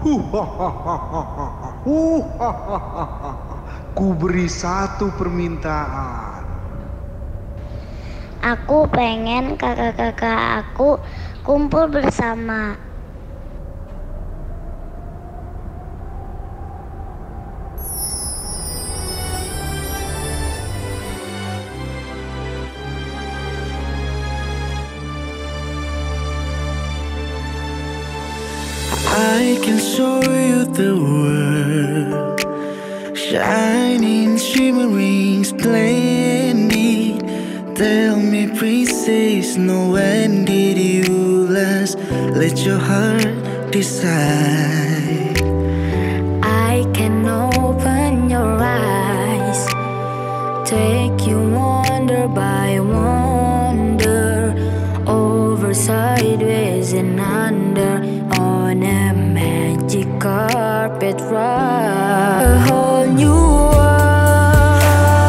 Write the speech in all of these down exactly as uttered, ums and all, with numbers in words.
Ku beri satu permintaan. Aku pengen kakak-kakak aku kumpul bersama. I can show you the world, shining, shimmering, splendid. Tell me, princess, no, when did you last let your heart decide? I can open your eyes, take you wonder by wonder, over, sideways and under, on a magic carpet ride. A whole new world,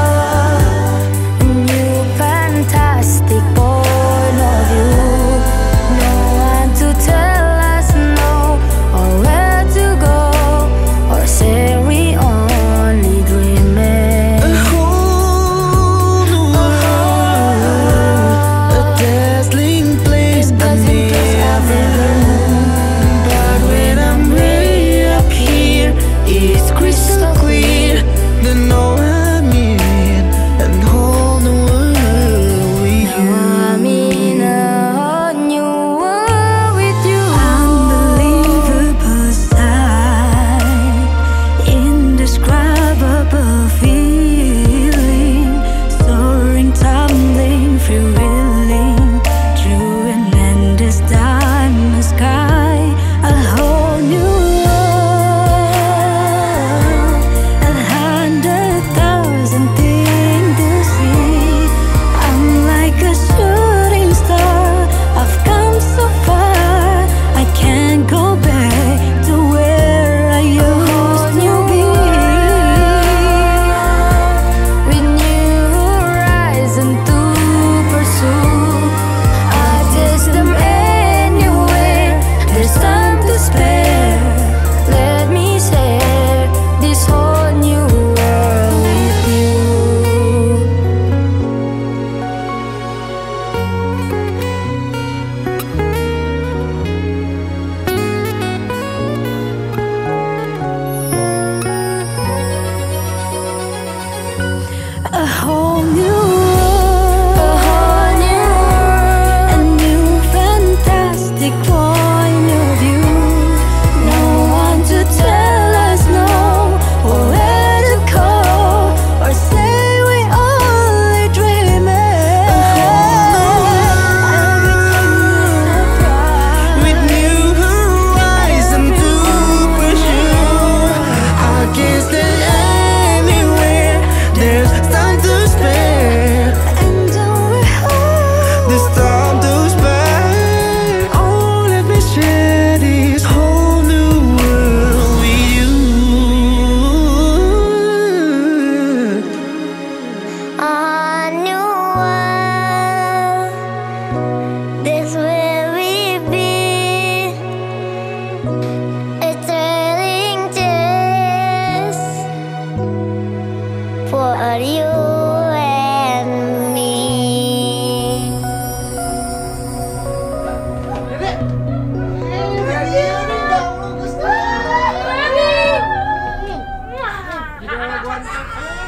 a new fantastic point of view. No one to tell us no, or where to go, or say we only dreaming. A whole new world, a dazzling place I never knew. But when I'm way up here, it's crystal clear. The know I'm in a whole new world with you. I'm in a whole new world with you. Unbelievable sight, indescribable feeling, soaring, tumbling, thrilling, through an endless diamond sky. A whole new world, a hundred thousand things to see. I'm like a shooting star, I've come so far, I can't go back to where I used to be. With new horizon to pursue, I taste them anywhere. There's time to spare. Let me share this whole new world with you. A whole new world, A whole new world, a new fantastic point of view. No one to tell us no, or where to go, or say we only dreaming. With new horizon to pursue, I guess that anywhere there's time to spare. And we're home. There's time to spare. Oh, let me share this whole new world with you. A new world, this where we be. A thrilling chase for you and me. Idola gua anak.